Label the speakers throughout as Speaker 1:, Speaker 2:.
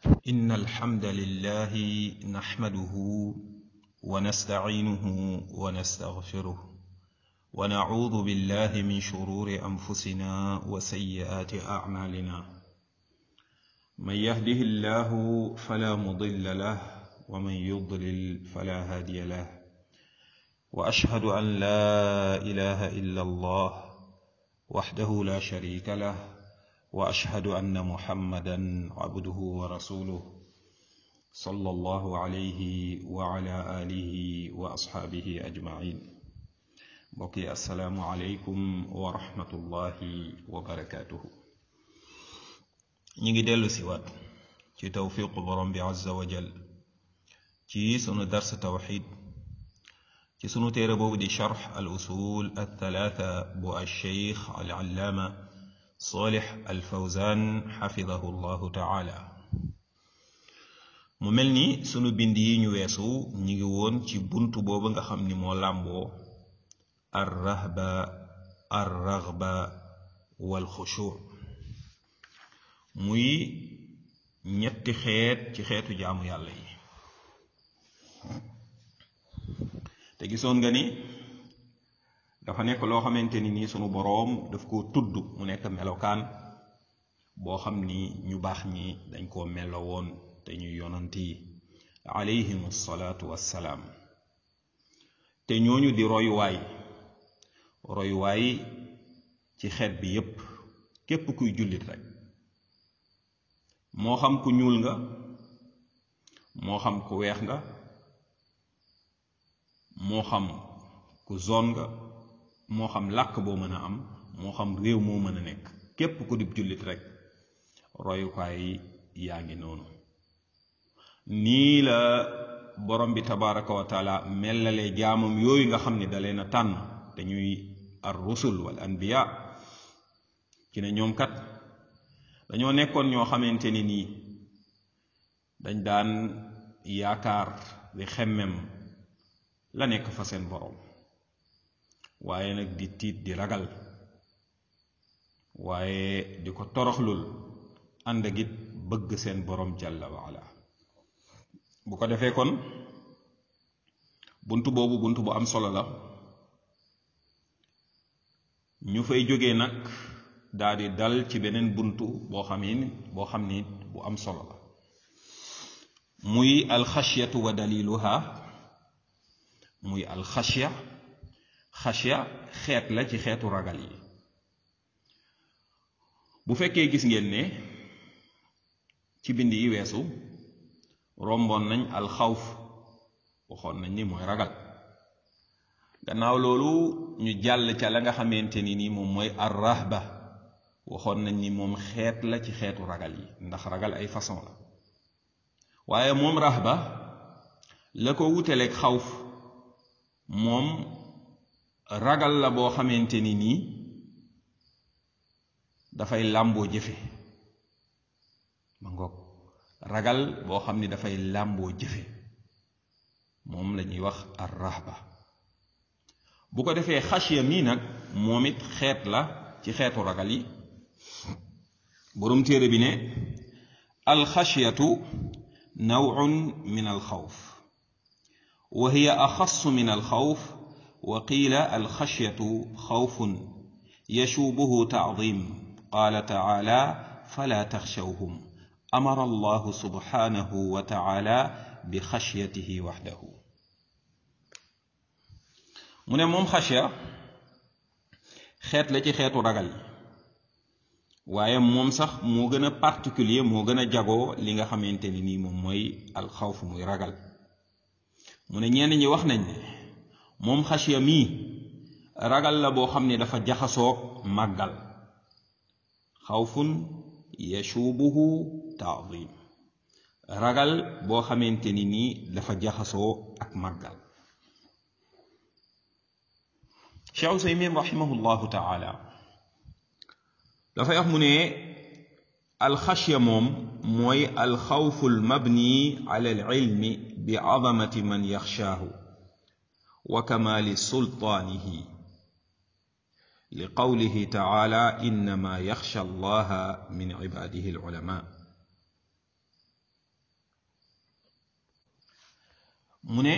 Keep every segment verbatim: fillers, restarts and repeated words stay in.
Speaker 1: إن الحمد لله نحمده ونستعينه ونستغفره ونعوذ بالله من شرور أنفسنا وسيئات أعمالنا من يهده الله فلا مضل له ومن يضلل فلا هادي له وأشهد أن لا إله إلا الله وحده لا شريك له وأشهد أن محمدا عبده ورسوله صلى الله عليه وعلى آله وأصحابه أجمعين بقي السلام عليكم ورحمة الله وبركاته نيجي ديلو سيوات ci tawfiq borom bi azza wa jal ci sunu dars tawhid ci sunu téere boobu di sharh al usul al thalatha bu al sheikh al allama salih al fawzan xafidahu llahu taala mu mel ni sunu bind yi ñu weesu ñi ngi woon ci buntu boobu nga xam ni moo làmboo ar rahba ar raghba wal xushu muy ñetti xeet ci xeetu jaamu yàlla yi te gisoon nga ni dafa nekk loo xamante ni nii sunu boroom daf koo tudd mu nekk melokaan boo xam ni ñu baax ñi dañ koo melowoon te ñu yonant yi alayhim salaatu wassalaam te ñooñu di royuwaay royuwaay ci xeet bi yépp képp kuy jullit rek moo xam ku ñuul nga moo xam ku weex nga moo xam ku zone nga moo xam làkk boo mën a am moo xam réew moo mën a nekk képp ku dib jullit rek royukaay yaa ngi noonu nii la borom bi tabaraka wa taala mellale jaamam yooyu nga xam ne da leen a tànn te ñuy ar rusul wal anbiya ci ne ñoom kat dañoo nekkoon ñoo xamante ni nii dañ daan yaakaar di xemmem la nekk fa seen borom waaye nag di tiit di ragal waaye di ko toroxlul ànd ak it bëgg seen borom jalla waala bu ko defee kon bunt boobu bunt bu am solo la ñu fay jógee nag daal di dal ci beneen buntu boo xam ni boo xam ni bu am solo la muy alxashyatu wa daliluha muy alxashya xashya xeet la ci xeetu ragal yi bu fekkee gis ngeen ne ci bind yi weesu romboon nañ alxawf waxoon nañ ni mooy ragal gannaaw loolu ñu jàll ca la nga xamante ni nii moom mooy arrahba waxoon nañ ni moom xeet la ci xeetu ragal yi ndax ragal ay façon la waaye moom rahba la ko wuteleeg xawf moom ragal la boo xamante ni nii dafay làmboo jëfe ma ngoog ragal boo xam ni dafay làmboo jëfe moom la ñuy wax ar rahba bu ko defee xashya mii nag moom it xeet la ci xeetu ragal yi boroom téere bi ne alxashyatu naw'un min alxawf wa hiya axassu min alxawf wa qiila alxashyatu xawfun yashubuhu ta'zim qaala ta'ala fala taxshawhum amara allahu subhanahu wa ta'ala bi xashyatihi waxdahu mu ne moom xashya xeet la ci xeetu ragal yi waaye moom sax moo gën a particulier moo gën a jagoo li nga xamante ni nii moom mooy alxawf muy ragal mu ne ñenn ñi wax nañ ne moom xashya mii ragal la boo xam ne dafa jaxasoog màggal xawfun yashubuhu ta'zim ragal boo xamante ni nii dafa jaxasoo ak màggal Cheikh Usaymin rahimahullahu taala dafay wax mu ne alxashya moom mooy alxawfu almabni ala alilmi bi azamati man yaxshaahu wa kamali sultaanihi li qawlihi taala innama yaxsha allaha min ibadihi alulama mu ne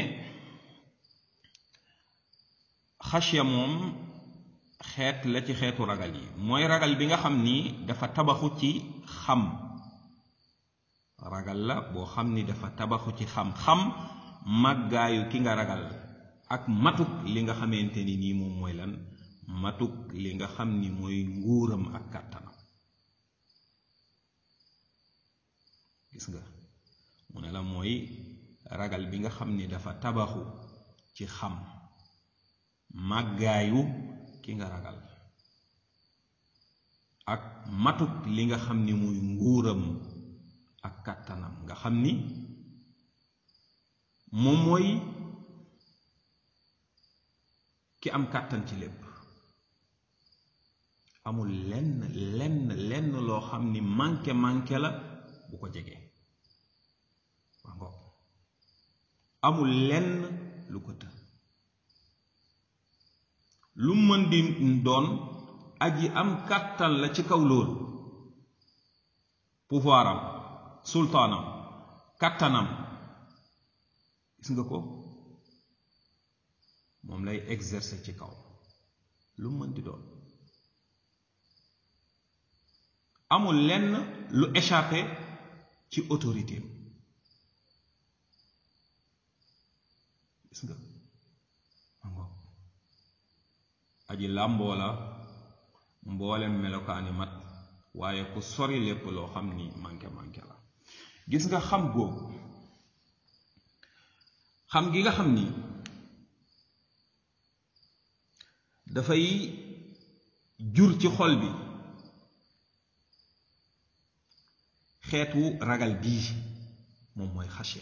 Speaker 1: xasya moom xeet la ci xeetu ragal yi mooy ragal bi nga xam ni dafa tabaxu ci xam ragal la boo xam ni dafa tabaxu ci xam-xam màggaayu ki nga ragal ak matuk li nga xamante ni nii moom mooy lan matuk li nga xam ni mooy nguuram ak kàttanam gis nga mu ne la mooy ragal bi nga xam ni dafa tabaxu ci xam màggaayu ki nga ragal ak matuk li nga xam ni muy nguuram ak kàttanam nga xam ni moom mooy ki am kàttan ci lépp amul lenn lenn lenn loo xam ni manqué manqué la bu ko jege waa ngoog amul lenn lu ko të lu mën di doon aji am kàttan la ci kaw loolu pouvoiram sultaanam kàttanam gis nga ko moom lay exercer ci kaw lu mën di doon amul lenn lu échappé ci autorité gis nga aji làmboo la mboolem melokaani mat waaye ku sori lépp loo xam ni manqué manqué la gis nga xam googu xam gi nga xam ni dafay jur ci xol bi xeetu ragal bii moom mooy xasya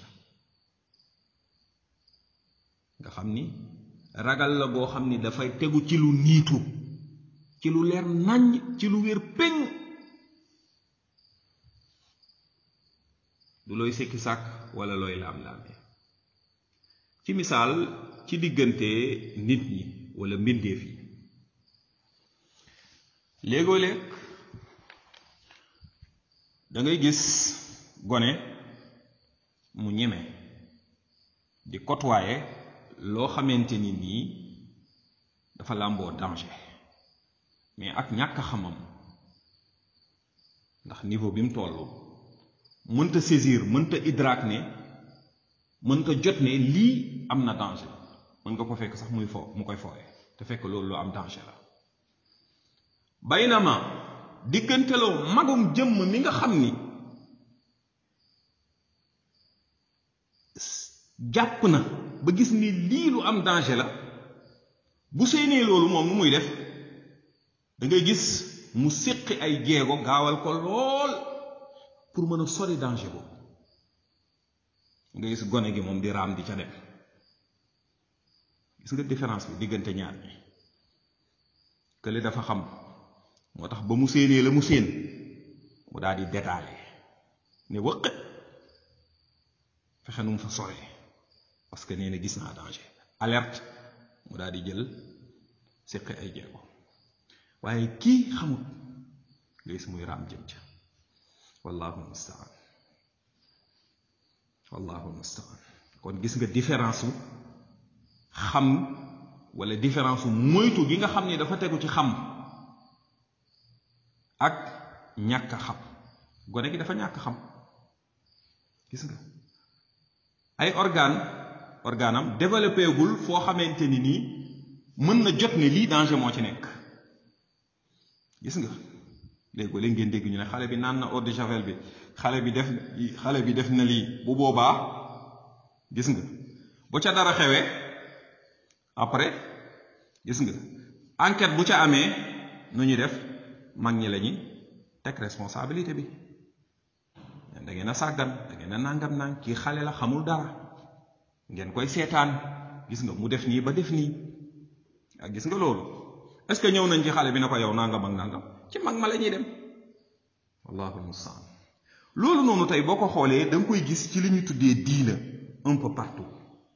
Speaker 1: nga xam ni ragal la boo xam ni dafay tegu ci lu niitu ci lu leer naññ ci lu wér péng du looy sekki sàkk wala looy laam-laame ci misaal ci diggante nit ñi wala mbindeef yi léegoo léeg da ngay gis gone mu ñeme di côtoyer loo xamante ni nii dafa làmboo danger mais ak ñàkk xamam ndax niveau bi mu tollu mënta saisir mënta idraak ne mënta jot ne lii am na danger mën nga ko fekk sax muy fo mu koy fooye te fekk loolu lu am danger la baynama digganteloo magum jëmm mi nga xam ni jàpp na ba gis ni lii lu am danger la bu séenee loolu moom nu muy def da ngay gis mu séqi ay jéego gaawal ko lool pour mën a sori danger boobu nga gis gone gi moom di raam di ca dem gis nga différence bi diggante ñaar ñi kële dafa xam moo tax ba mu séenee la mu séen mu daal di détaillé ne wëq fexe nu mu fa soree parce que nee na gis naa danger alerte mu daal di jël séqi ay jéego waaye kii xamut nga gis muy raam jëm ca wallahu mustaan wallahu mustaan kon gis nga différence su xam wala différence su moytu gi nga xam ni dafa tegu ci xam ak ñàkk xam gone gi dafa ñàkk xam gis nga ay organe organam développé gul foo xamante ni nii mën na jot ne lii danger moo ci nekk gis nga léegi léegi ngeen dégg ñu ne xale bi naan na eau de javel bi xale bi def xale bi def na lii bu boobaa gis nga bu ca dara xewee après gis nga enquête bu ca amee nu ñuy def mag ñi lañuy teg responsabilité bi da ngeen a sàggan da ngeen a nangam nang kii xale la xamul dara ngeen koy seetaan gis nga mu def nii ba def nii ak gis nga loolu est-ce que ñëw nañ ci xale bi na ko yow nangam ak nangam ci mag ma la ñuy dem wallahu mustaan loolu noonu tey boo ko xoolee da nga koy gis ci li ñu tuddee diina un peu partout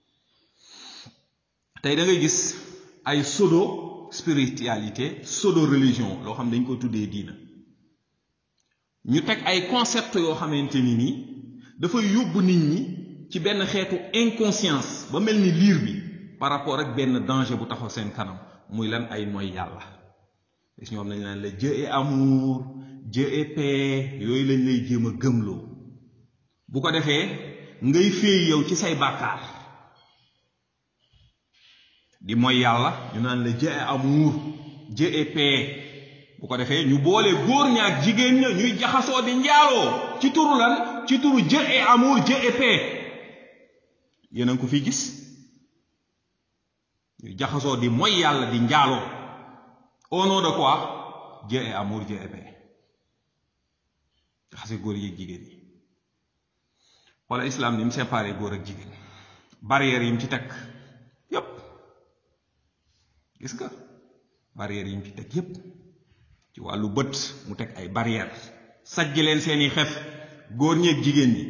Speaker 1: tey da ngay gis ay pseudo spiritualité pseudo religion loo xam dañ koy tuddee diina ñu teg ay concept yoo xamante ni nii dafay yóbbu nit ñi ci benn xeetu inconscience ba mel ni liir bi par rapport ak benn danger bu taxaw seen kanam muy lan ay mooy yàlla. gis ñoom lañ naan la Dieu est amour, Dieu est paix, yooyu lañ lay jéem a gëmloo bu ko defee ngay féey yow ci say bàkkaar di mooy yàlla ñu naan la Dieu est amour, Dieu est paix. bu ko defee ñu boole góor ña ak jigéen ña ñuy jaxasoo di njaaloo ci turu lan ci turu Dieu est amour, Dieu est paix. yéen a ngi ko fi gis ñuy jaxasoo di mooy yàlla di njaaloo au nom de quoi Dieu est amour, Dieu est paix. jaxase góor yi ak jigéen yi wala islam ni mu séparé góor ak jigéen barrière yi mu ci teg yépp gis nga barrière yi mu ci teg yépp ci wàllu bët mu teg ay barrière sajj leen seeni xef góor ñi ak jigéen ñi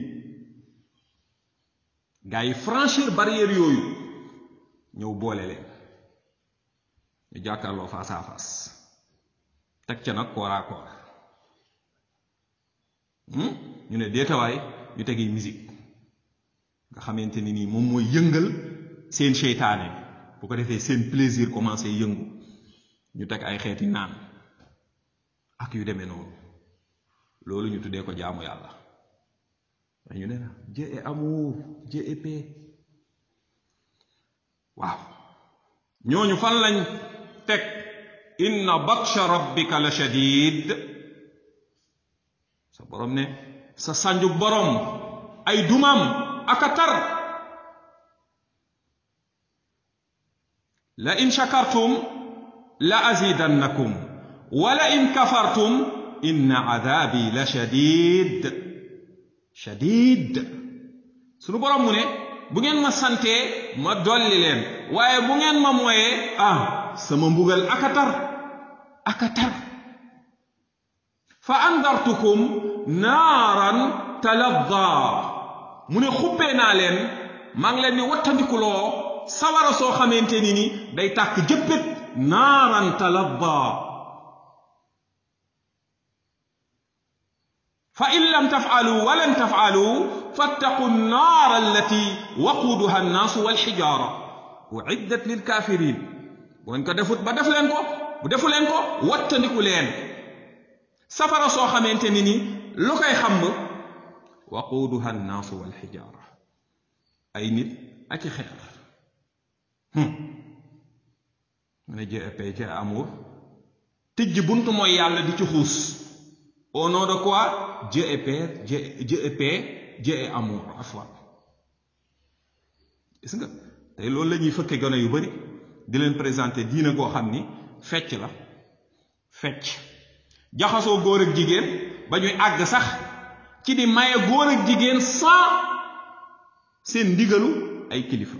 Speaker 1: gaa yi franchir barrière yooyu ñëw boole leen ñu jàkkaarloo face à face teg ca nag corps à corps ñu ne déetawaay ñu tegi musique nga xamante ni nii moom mooy yëngal seen seytaane bu ko defee seen plaisir commencé yëngu ñu teg ay xeeti naan ak yu demee noonu loolu ñu tuddee ko jaamu yàlla ñu ne la Dieu est amour, Dieu est paix. waaw ñooñu fan lañ teg inna batsha rabbika la shadid. sa borom ne sa sànju borom ay dumam aka tar. la in shakartum la azidannakum wala in kafartum inna adabi la shadid. shadid sunu borom mu ne bu ngeen ma santee ma dolli leen waaye bu ngeen ma moyee ah sama mbugal aka tar aka tar. fa andartukum naaran talazza mu ne xuppee naa leen maa ngi leen di wattandikuloo sawara soo xamante ni ni day tàkk jëppét naaran talazza. fa in lam taf'alu wa lan taf'alu fattaqu nnaara allati waquuduha annaasu walxijaara uiddat lilkaafiriin. bu ngeen ko defut ba def leen ko bu defu leen ko wattandiku leen safara soo xamante ni ni lu koy xamb waquuduha annaasu walxijaara ay nit ak i xeer. mu ne Dieu est paix, Dieu est amour tijji buntu mooy yàlla di ci xuus au nom de quoi Dieu est paix, Dieu, Dieu est paix, Dieu est amour. afwan gis nga tey loolu la ñuy fëkke gone yu bari di leen présenter diina koo xam ni fecc la fecc jaxasoo góor ak jigéen ba ñuy àgg sax ci di maye góor ak jigéen sans seen ndigalu ay kilifa.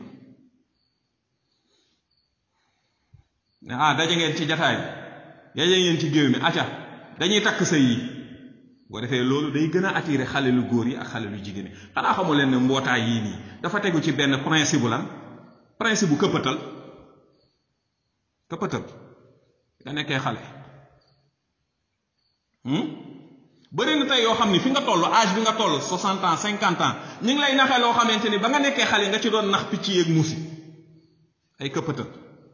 Speaker 1: ah daje ngeen ci jataay daje ngeen ci géew mi acca dañuy takk sëy yi boo defee loolu day gën a attiré xale lu góor yi ak xale lu jigéen yi. xanaa xamu leen ne mbootaay yii nii dafa tegu ci benn principe bu lan principe bu këppatal këppatal nga nekkee xale. bëri na tey yoo xam ni fi nga toll âge bi nga toll soixante ans cinquante ans ñu ngi lay naxee loo xamante ni ba nga nekkee xale nga ci doon nax picc yeeg muusi ay këppatal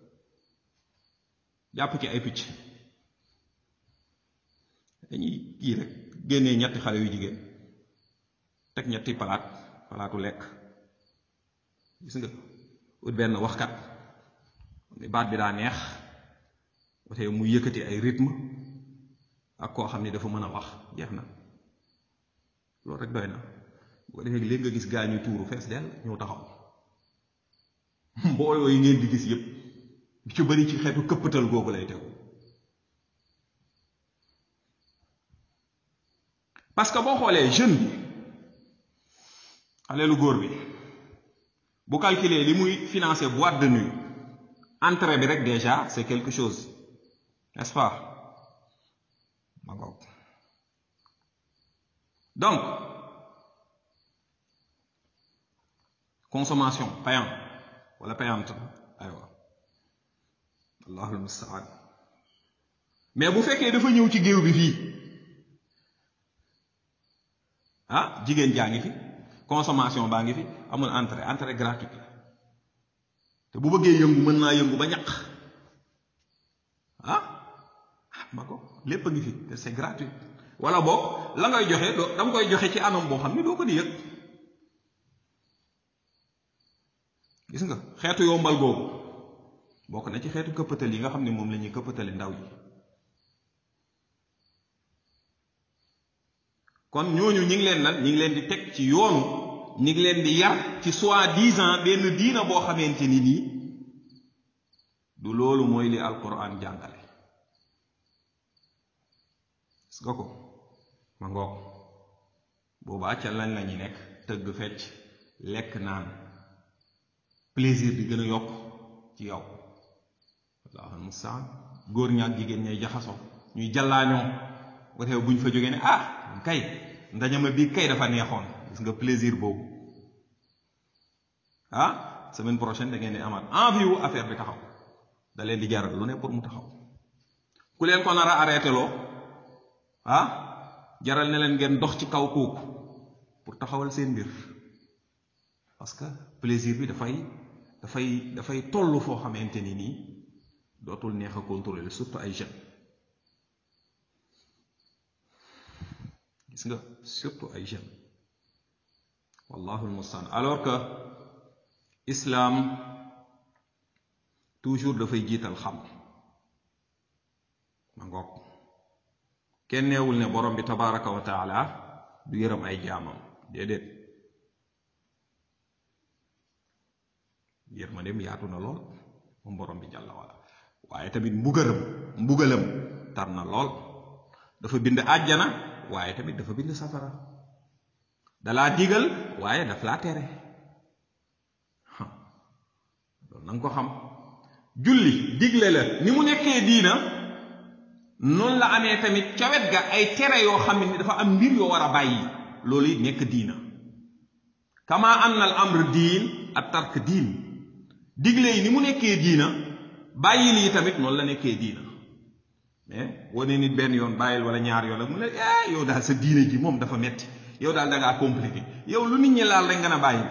Speaker 1: jàpp ci ay picc dañuy kii rek génnee ñetti xale yu jigéen teg ñetti palaat palaatu lekk gis nga ut benn waxkat baat bi daa neex wate mu yëkkati ay rythme ak koo xam ni dafa mën a wax jeex na loolu rek doy na bu ko defee léegi nga gis gaa ñu tuuru fees dell ñëw taxaw mbooloo yi ngeen di gis yépp ci bari ci xeetu këppatal googu lay tegu. parce que boo xoolee jeune bi xale lu góor bi bu calculer li muy financer boîte de nuit entrée bi rek déjà c'est quelque chose, n'est-ce pas? Donc consommation payant wala payante aywa allahul musta'an. mais bu fekkee dafa ñëw ci géew bi fii ah jigéen jaa ngi fi consommation baa ngi fi, amul entrée entrée gratuite la te bu bëggee yëngu mën naa yëngu ba ñaq ah ma ko lépp a ngi fi te c'est gratuit. wala boog la ngay joxe doo da nga koy joxe ci anam boo xam ni doo ko di yëg. gis nga xeetu yombal googu bokk na ci xeetu këppatal yi nga xam ne moom la ñuy këppatali ndaw yi. kon ñooñu ñi ngi leen lan ñi ngi leen di teg ci yoonu ñi ngi leen di yar ci soi-disant benn diina boo xamante ni nii du loolu mooy li alquran jàngale. gis nga ko ma ngoog boobaa ca lañ la ñu nekk tëgg fecc lekk naan plaisir bi gën a yokk ci yow. wallaahu almustaan góor ñaak jigéen ñay jaxasoo ñuy jàllaañoo ba teew buñ fa jógee ne ah kay ndañama bii kay dafa neexoon. gis nga plaisir boobu ah semaine prochaine da ngeen di amaat envie wu affaire bi taxaw da leen di jaral lu ne pour mu taxaw. ku leen ko nar a arrêté loo ah jaral ne leen ngeen dox ci kaw kooku pour taxawal seen mbir parce que plaisir bi dafay dafay dafay toll foo xamante ni nii dootul neex a contrôler surtout ay jeunes. gis nga surtout ay jeunes wallahu almustaan. alors que islam toujours dafay jiital xam ma ngoog kenn neewul ne borom bi tabaraka wa taala du yërëm ay jaamam déedéet yërmandeem yaatu na lool moom borom bi jàlla wala waaye tamit mbugalam mbugalam tar na lool. dafa bind àjjana waaye tamit dafa bind safara. dalaa digal waaye daf laa tere loolu na nga ko xam. julli digle la ni mu nekkee diina noonu la amee tamit ca wet ga ay tere yoo xam ne dafa am mbir yoo war a bàyyi loolu it nekk diina. kama anna al amr diin at tark diin. digle yi ni mu nekkee diina bàyyi lii tamit noonu la nekkee diina. mais wane nit benn yoon bàyyil wala ñaar yoon la mu ne eh yow daal sa diine ji moom dafa metti yow daal da ngaa compliqué yow lu nit ñi laal rek nga na bàyyi.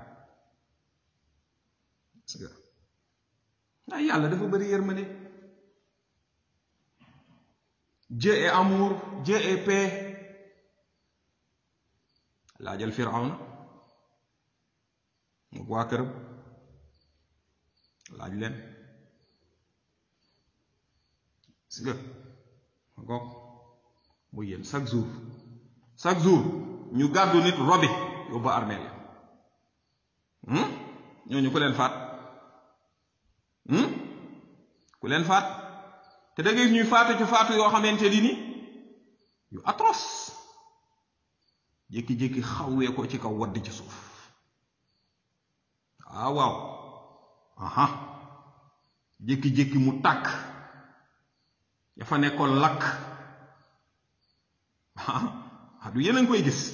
Speaker 1: ah yàlla dafa bëri yërmande. Dieu est amour, Dieu est paix. laajal Firawna mu waa këram laaj leen. si nga ko muy yéen chaque jour chaque jour ñu gàddu nit robi yóbbu armée la ñooñu ku leen faat ku leen faat te da ngay ñuy faatu ci faatu yoo xamante ni yu atroce jékki-jékki xawwee ko ci kaw wadd ci suuf. ah waaw aha jékki-jékki mu tàkk dafa nekkoon lakk ah du yéen a ngi koy gis.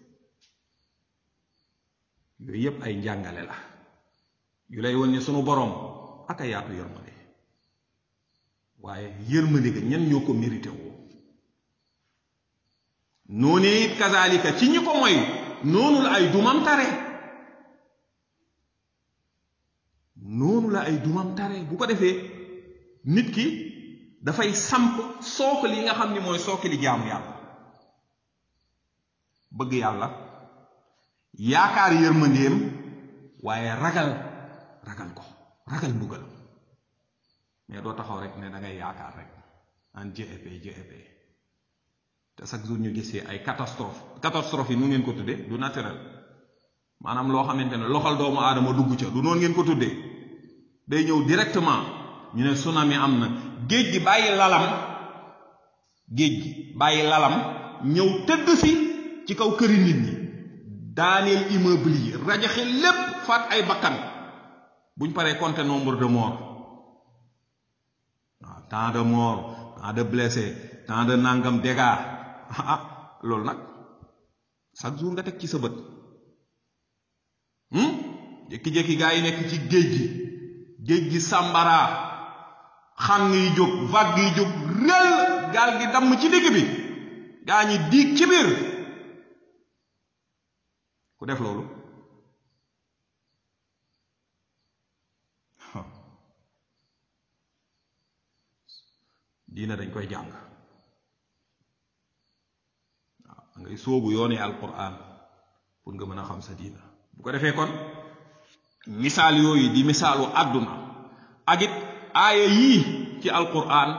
Speaker 1: yooyu yépp ay njàngale la yu lay won ne sunu boroom ak a yaatu yërmande waaye yërmande ga ñan ñoo ko mérité woo. noonee it kazalika ci ñi ko moy noonu la ay dumam tare noonu la ay dumam tare bu ko defee nit ki dafay samp sookali yi nga xam ni mooy sookali jaamu yàlla. bëgg yàlla yaakaar yërmandeem waaye ragal ragal ko ragal mbugal mais doo taxaw rek ne da ngay yaakaar rek en Dieu est paix Dieu est paix te chaque jour ñu gisee ay catastrophe catastrophe yi nu ngeen ko tuddee du naturel maanaam loo xamante ne loxol doomu aadama dugg ca du noonu ngeen ko tuddee day ñëw directement ñu ne tsunami am na géej gi bàyyi lalam géej gi bàyyi lalam ñëw tëdd si ci kaw këri nit ñi daaneel immeuble yi rajaxe lépp faat ay bakkan buñ paree compter nombre de morts waaw tant de morts tant de blessés tant de nangam dégâts ah loolu nag chaque jour nga teg ci sa bët jékki-jékki gaa yi nekk ci géej gi géej gi sàmbaraa xàng yi jóg vague yi jóg rël gaal gi damm ci digg bi gaa ñi diig ci biir ku def loolu diina dañ koy jàng waaw ngay sóobu yooni alquran pour nga mën a xam sa diina bu ko defee kon misaal yooyu di misaalu àdduna ak it aaya yii ci alquran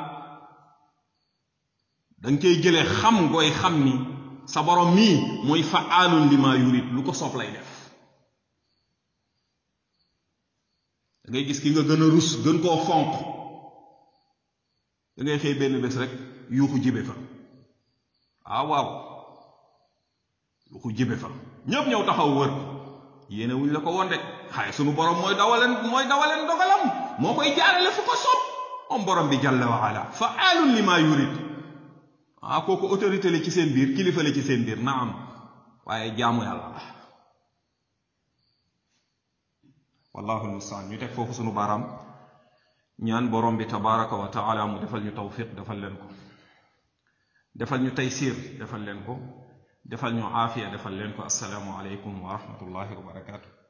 Speaker 1: danga koy jëlee xam gooy xam ni sa borom mii mooy fa'aalun lima yurid lu ko soob lay def da ngay gis ki nga gën a rus gën koo fonk da ngay xëy benn bés rek yuuxu jibe fa ah waaw yuuxu jibe fa ñëpp ñëw taxaw wër yéene wuñ la ko woon de xaye sunu borom mooy dawaleen mooy dawaleen dogalam moo koy jaarale fu ko soob moom borom bi jalla wa ala fa'aalun lima yurid ah kooku autorité la ci seen biir kilifa la ci seen biir naam waaye jaamu yàlla la wallahu almustaan ñu teg foofu sunu baaraam ñaan borom bi tabaraka wa taala mu defal ñu tawfiq defal leen ko defal ñu taysir defal leen ko defal ñu aafiya defal leen ko assalaamu aleykum wa rahmatullahi wa barakaatu